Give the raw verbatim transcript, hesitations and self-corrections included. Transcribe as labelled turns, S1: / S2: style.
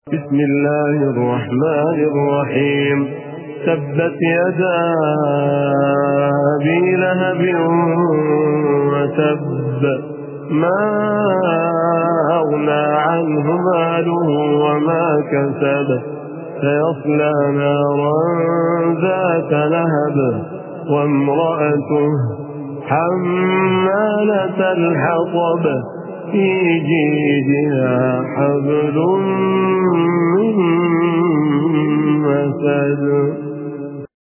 S1: بسم الله الرحمن الرحيم. تبت يدا أبي لهب وتب، ما أغنى عنه ماله وما كسب، سيصلى نارا ذات لهب وامرأته حمالة الحطب في جيدها حبل من مسد.